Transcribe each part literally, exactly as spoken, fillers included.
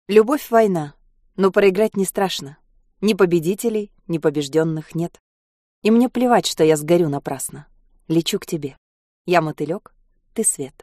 Любовь — война, но проиграть не страшно. Ни победителей, ни побежденных нет. И мне плевать, что я сгорю напрасно. Лечу к тебе. Я мотылёк, ты свет.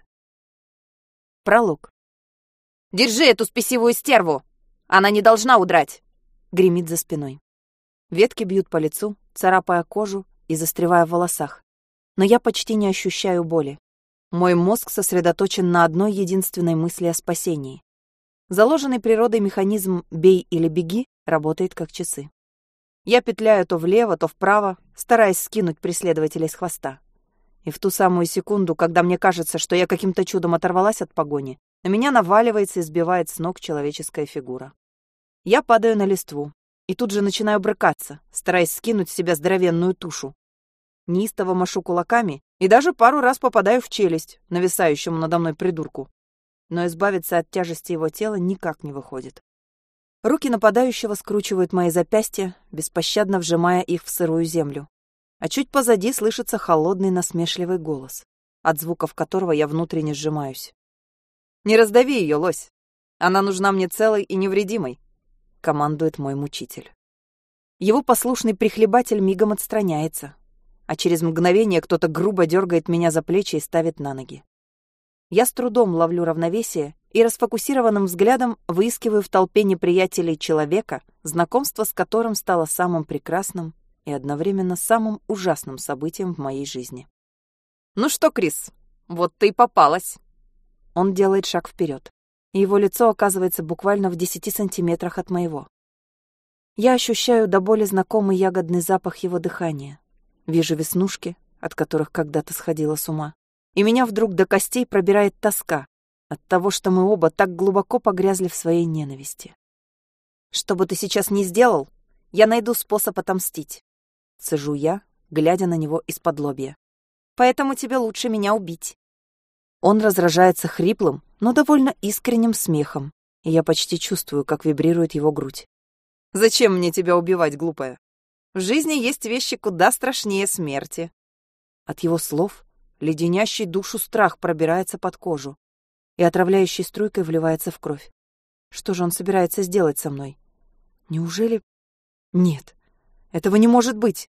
Пролог. «Держи эту спесивую стерву! Она не должна удрать!» Гремит за спиной. Ветки бьют по лицу, царапая кожу и застревая в волосах. Но я почти не ощущаю боли. Мой мозг сосредоточен на одной единственной мысли о спасении. Заложенный природой механизм «бей или беги» работает как часы. Я петляю то влево, то вправо, стараясь скинуть преследователей с хвоста. И в ту самую секунду, когда мне кажется, что я каким-то чудом оторвалась от погони, на меня наваливается и сбивает с ног человеческая фигура. Я падаю на листву и тут же начинаю брыкаться, стараясь скинуть с себя здоровенную тушу. Неистово машу кулаками и даже пару раз попадаю в челюсть нависающему надо мной придурку. Но избавиться от тяжести его тела никак не выходит. Руки нападающего скручивают мои запястья, беспощадно вжимая их в сырую землю. А чуть позади слышится холодный насмешливый голос, от звуков которого я внутренне сжимаюсь. «Не раздави ее, лось! Она нужна мне целой и невредимой!» — командует мой мучитель. Его послушный прихлебатель мигом отстраняется, а через мгновение кто-то грубо дергает меня за плечи и ставит на ноги. Я с трудом ловлю равновесие и расфокусированным взглядом выискиваю в толпе неприятелей человека, знакомство с которым стало самым прекрасным и одновременно самым ужасным событием в моей жизни. «Ну что, Крис, вот ты и попалась!» Он делает шаг вперед, и его лицо оказывается буквально в десяти сантиметрах от моего. Я ощущаю до боли знакомый ягодный запах его дыхания, вижу веснушки, от которых когда-то сходила с ума, и меня вдруг до костей пробирает тоска от того, что мы оба так глубоко погрязли в своей ненависти. «Что бы ты сейчас ни сделал, я найду способ отомстить», — цежу я, глядя на него из-под лобья. «Поэтому тебе лучше меня убить». Он разражается хриплым, но довольно искренним смехом, и я почти чувствую, как вибрирует его грудь. «Зачем мне тебя убивать, глупая? В жизни есть вещи куда страшнее смерти». От его слов леденящий душу страх пробирается под кожу и отравляющей струйкой вливается в кровь. Что же он собирается сделать со мной? Неужели... Нет, этого не может быть.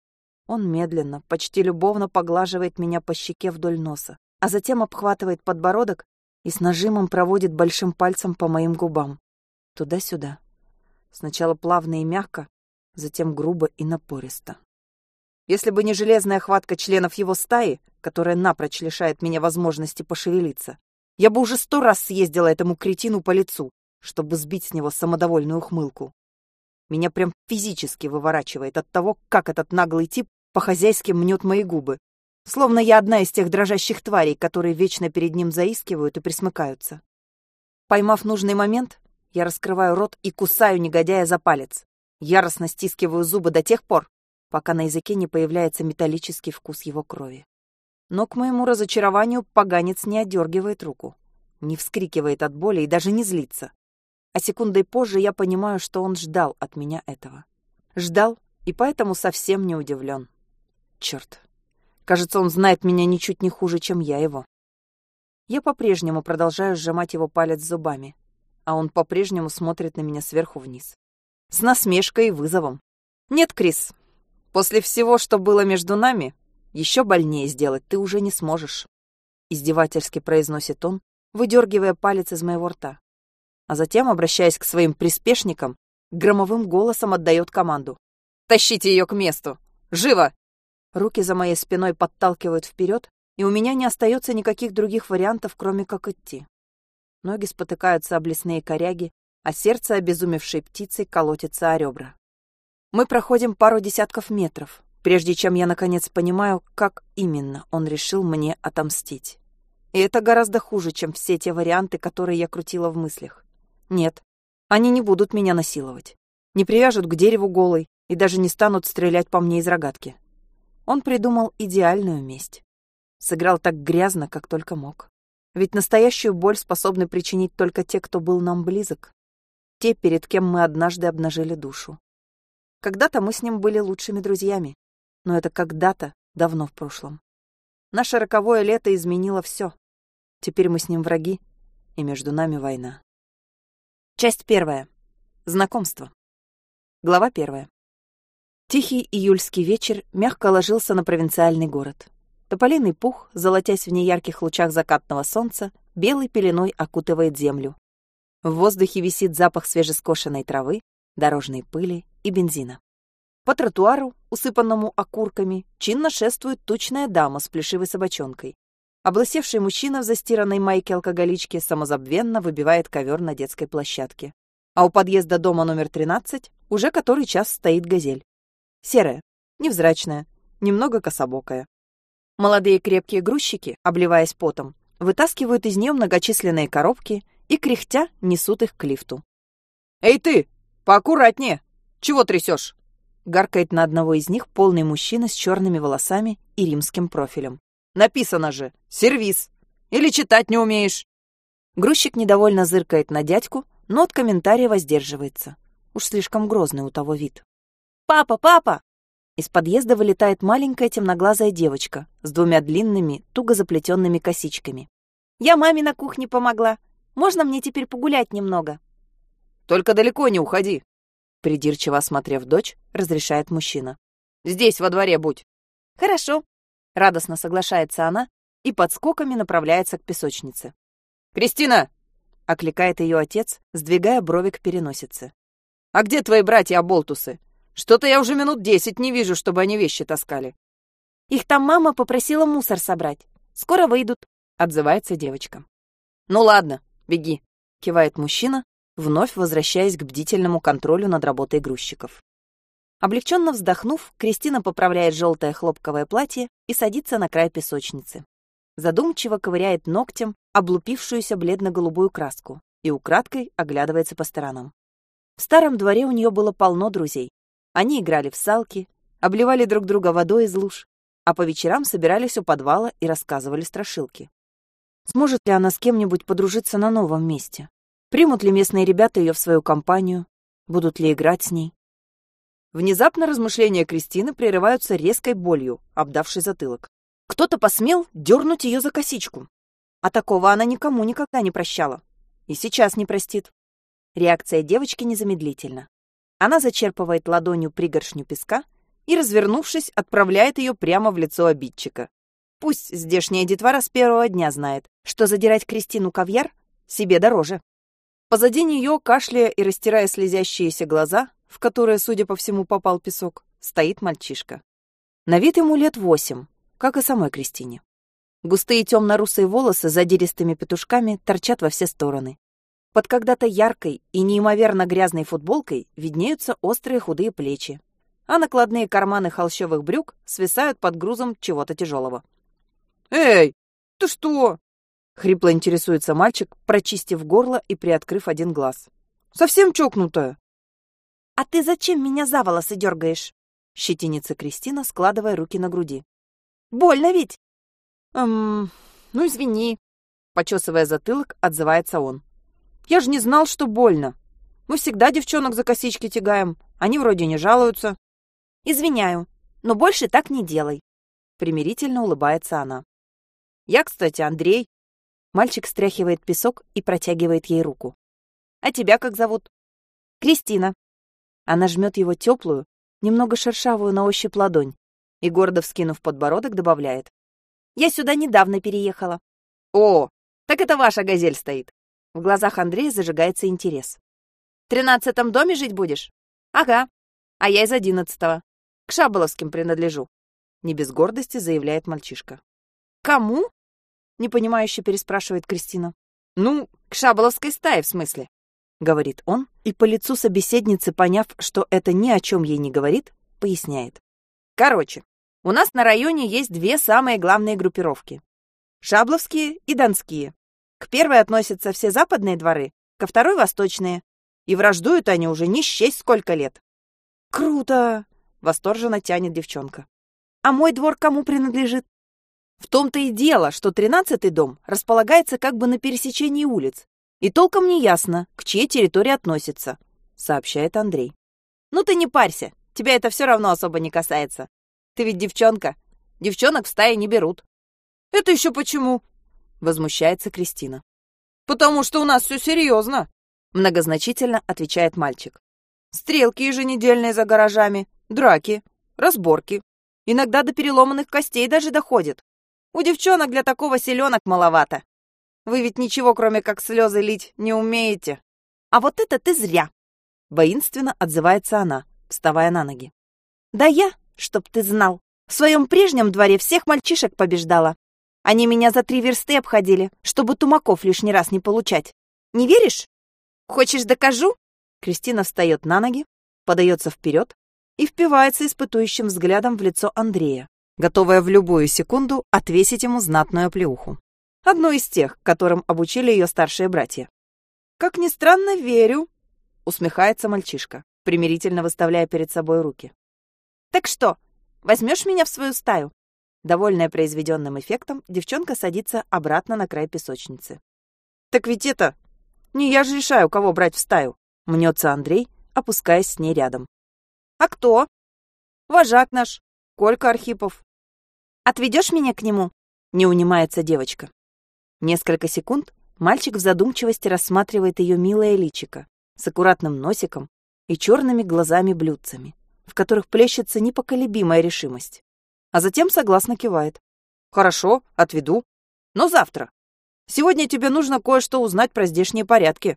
Он медленно, почти любовно поглаживает меня по щеке вдоль носа, а затем обхватывает подбородок и с нажимом проводит большим пальцем по моим губам. Туда-сюда. Сначала плавно и мягко, затем грубо и напористо. Если бы не железная хватка членов его стаи, которая напрочь лишает меня возможности пошевелиться, я бы уже сто раз съездила этому кретину по лицу, чтобы сбить с него самодовольную ухмылку. Меня прям физически выворачивает от того, как этот наглый тип по-хозяйски мнет мои губы, словно я одна из тех дрожащих тварей, которые вечно перед ним заискивают и присмыкаются. Поймав нужный момент, я раскрываю рот и кусаю негодяя за палец. Яростно стискиваю зубы до тех пор, пока на языке не появляется металлический вкус его крови. Но к моему разочарованию поганец не отдергивает руку, не вскрикивает от боли и даже не злится. А секундой позже я понимаю, что он ждал от меня этого. Ждал и поэтому совсем не удивлен. Черт. Кажется, он знает меня ничуть не хуже, чем я его. Я по-прежнему продолжаю сжимать его палец зубами, а он по-прежнему смотрит на меня сверху вниз. С насмешкой и вызовом. «Нет, Крис, после всего, что было между нами, еще больнее сделать ты уже не сможешь», — издевательски произносит он, выдергивая палец из моего рта. А затем, обращаясь к своим приспешникам, громовым голосом отдает команду. «Тащите ее к месту! Живо!» Руки за моей спиной подталкивают вперед, и у меня не остается никаких других вариантов, кроме как идти. Ноги спотыкаются об лесные коряги, а сердце обезумевшей птицей колотится о ребра. Мы проходим пару десятков метров, прежде чем я наконец понимаю, как именно он решил мне отомстить. И это гораздо хуже, чем все те варианты, которые я крутила в мыслях. Нет, они не будут меня насиловать, не привяжут к дереву голой и даже не станут стрелять по мне из рогатки. Он придумал идеальную месть. Сыграл так грязно, как только мог. Ведь настоящую боль способны причинить только те, кто был нам близок. Те, перед кем мы однажды обнажили душу. Когда-то мы с ним были лучшими друзьями, но это когда-то давно в прошлом. Наше роковое лето изменило все. Теперь мы с ним враги, и между нами война. Часть первая. Знакомство. Глава первая. Тихий июльский вечер мягко ложился на провинциальный город. Тополиный пух, золотясь в неярких лучах закатного солнца, белой пеленой окутывает землю. В воздухе висит запах свежескошенной травы, дорожной пыли и бензина. По тротуару, усыпанному окурками, чинно шествует тучная дама с плешивой собачонкой. Облысевший мужчина в застиранной майке-алкоголичке самозабвенно выбивает ковер на детской площадке. А у подъезда дома номер тринадцать уже который час стоит газель. Серая, невзрачная, немного кособокая. Молодые крепкие грузчики, обливаясь потом, вытаскивают из нее многочисленные коробки и, кряхтя, несут их к лифту. «Эй ты, поаккуратнее! Чего трясешь?» Гаркает на одного из них полный мужчина с черными волосами и римским профилем. «Написано же! Сервиз! Или читать не умеешь?» Грузчик недовольно зыркает на дядьку, но от комментария воздерживается. Уж слишком грозный у того вид. «Папа, папа!» Из подъезда вылетает маленькая темноглазая девочка с двумя длинными, туго заплетенными косичками. «Я маме на кухне помогла. Можно мне теперь погулять немного?» «Только далеко не уходи!» Придирчиво осмотрев дочь, разрешает мужчина. «Здесь, во дворе будь!» «Хорошо!» Радостно соглашается она и подскоками направляется к песочнице. «Кристина!» — окликает ее отец, сдвигая брови к переносице. «А где твои братья-оболтусы? Что-то я уже минут десять не вижу, чтобы они вещи таскали». «Их там мама попросила мусор собрать. Скоро выйдут», — отзывается девочка. «Ну ладно, беги», — кивает мужчина, вновь возвращаясь к бдительному контролю над работой грузчиков. Облегченно вздохнув, Кристина поправляет желтое хлопковое платье и садится на край песочницы. Задумчиво ковыряет ногтем облупившуюся бледно-голубую краску и украдкой оглядывается по сторонам. В старом дворе у нее было полно друзей. Они играли в салки, обливали друг друга водой из луж, а по вечерам собирались у подвала и рассказывали страшилки. Сможет ли она с кем-нибудь подружиться на новом месте? Примут ли местные ребята ее в свою компанию? Будут ли играть с ней? Внезапно размышления Кристины прерываются резкой болью, обдавшей затылок. Кто-то посмел дернуть ее за косичку. А такого она никому никогда не прощала. И сейчас не простит. Реакция девочки незамедлительна. Она зачерпывает ладонью пригоршню песка и, развернувшись, отправляет ее прямо в лицо обидчика. Пусть здешняя детвора с первого дня знает, что задирать Кристину Кавьяр себе дороже. Позади нее, кашляя и растирая слезящиеся глаза, в которые, судя по всему, попал песок, стоит мальчишка. На вид ему лет восемь, как и самой Кристине. Густые темно-русые волосы с задиристыми петушками торчат во все стороны. Под когда-то яркой и неимоверно грязной футболкой виднеются острые худые плечи, а накладные карманы холщовых брюк свисают под грузом чего-то тяжелого. «Эй, ты что?» — хрипло интересуется мальчик, прочистив горло и приоткрыв один глаз. «Совсем чокнутая?» «А ты зачем меня за волосы дергаешь?» — щетинится Кристина, складывая руки на груди. «Больно ведь?» «Эм, ну извини», — почесывая затылок, отзывается он. «Я же не знал, что больно. Мы всегда девчонок за косички тягаем, они вроде не жалуются». «Извиняю, но больше так не делай», — примирительно улыбается она. «Я, кстати, Андрей». Мальчик стряхивает песок и протягивает ей руку. «А тебя как зовут?» «Кристина». Она жмет его теплую, немного шершавую на ощупь ладонь и, гордо вскинув подбородок, добавляет. «Я сюда недавно переехала». «О, так это ваша газель стоит». В глазах Андрея зажигается интерес. «В тринадцатом доме жить будешь?» «Ага. А я из одиннадцатого. К Шаболовским принадлежу», — не без гордости заявляет мальчишка. «Кому?» — непонимающе переспрашивает Кристина. «Ну, к Шаболовской стае, в смысле», — говорит он, и по лицу собеседницы, поняв, что это ни о чем ей не говорит, поясняет. «Короче, у нас на районе есть две самые главные группировки. Шабловские и Донские. К первой относятся все западные дворы, ко второй — восточные. И враждуют они уже не счесть сколько лет». «Круто!» — восторженно тянет девчонка. «А мой двор кому принадлежит?» «В том-то и дело, что тринадцатый дом располагается как бы на пересечении улиц, и толком не ясно, к чьей территории относится», — сообщает Андрей. «Ну ты не парься, тебя это все равно особо не касается. Ты ведь девчонка. Девчонок в стае не берут». «Это еще почему?» — возмущается Кристина. «Потому что у нас все серьезно», — отвечает Андрей. «Ты что, не знаешь?» — удивляется девчонка. «Это еще почему?» — возмущается Кристина. «Потому что у нас все серьезно», — отвечает Андрей. «Это еще почему?» — возмущается Кристина. «Потому что у нас все серьезно», — Многозначительно отвечает мальчик. Стрелки еженедельные за гаражами, драки, разборки. Иногда до переломанных костей даже доходит. У девчонок для такого селенок маловато. Вы ведь ничего, кроме как слезы лить, не умеете. А вот это ты зря. Воинственно отзывается она, вставая на ноги. Да я, чтоб ты знал, в своем прежнем дворе всех мальчишек побеждала. Они меня за три версты обходили, чтобы тумаков лишний раз не получать. Не веришь? Хочешь, докажу? Кристина встает на ноги, подается вперед и впивается испытующим взглядом в лицо Андрея, готовая в любую секунду отвесить ему знатную оплеуху. Одну из тех, которым обучили ее старшие братья. «Как ни странно, верю», — усмехается мальчишка, примирительно выставляя перед собой руки. «Так что, возьмешь меня в свою стаю?» Довольная произведенным эффектом, девчонка садится обратно на край песочницы. «Так ведь это... Не я же решаю, кого брать в стаю», — мнется Андрей, опускаясь с ней рядом. «А кто?» «Вожак наш, Колька Архипов». «Отведешь меня к нему?» — не унимается девочка. Несколько секунд мальчик в задумчивости рассматривает ее милое личико с аккуратным носиком и черными глазами-блюдцами, в которых плещется непоколебимая решимость. А затем согласно кивает. «Хорошо, отведу. Но завтра. Сегодня тебе нужно кое-что узнать про здешние порядки».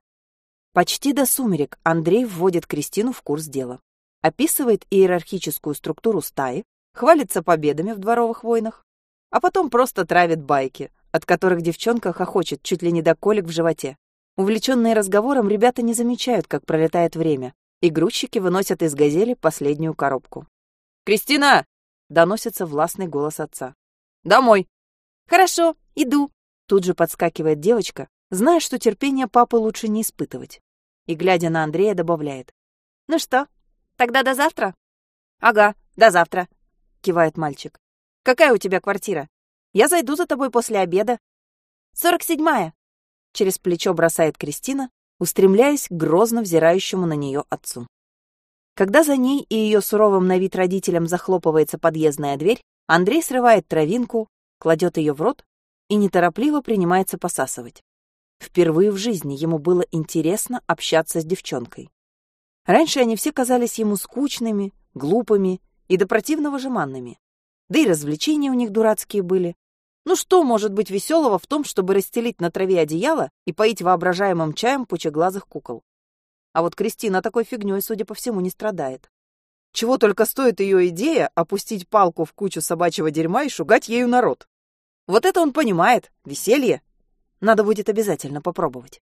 Почти до сумерек Андрей вводит Кристину в курс дела. Описывает иерархическую структуру стаи, хвалится победами в дворовых войнах, а потом просто травит байки, от которых девчонка хохочет чуть ли не до колик в животе. Увлеченные разговором, ребята не замечают, как пролетает время, и грузчики выносят из «Газели» последнюю коробку. «Кристина!» — доносится властный голос отца. «Домой!» «Хорошо, иду!» — тут же подскакивает девочка, зная, что терпения папы лучше не испытывать. И, глядя на Андрея, добавляет. «Ну что, тогда до завтра?» «Ага, до завтра!» — кивает мальчик. «Какая у тебя квартира? Я зайду за тобой после обеда». «Сорок седьмая!» — через плечо бросает Кристина, устремляясь к грозно взирающему на нее отцу. Когда за ней и ее суровым на вид родителям захлопывается подъездная дверь, Андрей срывает травинку, кладет ее в рот и неторопливо принимается посасывать. Впервые в жизни ему было интересно общаться с девчонкой. Раньше они все казались ему скучными, глупыми и до противного жеманными. Да и развлечения у них дурацкие были. Ну что может быть веселого в том, чтобы расстелить на траве одеяло и поить воображаемым чаем пучеглазых кукол? А вот Кристина такой фигней, судя по всему, не страдает. Чего только стоит ее идея опустить палку в кучу собачьего дерьма и шугать ею народ. Вот это он понимает, веселье. Надо будет обязательно попробовать.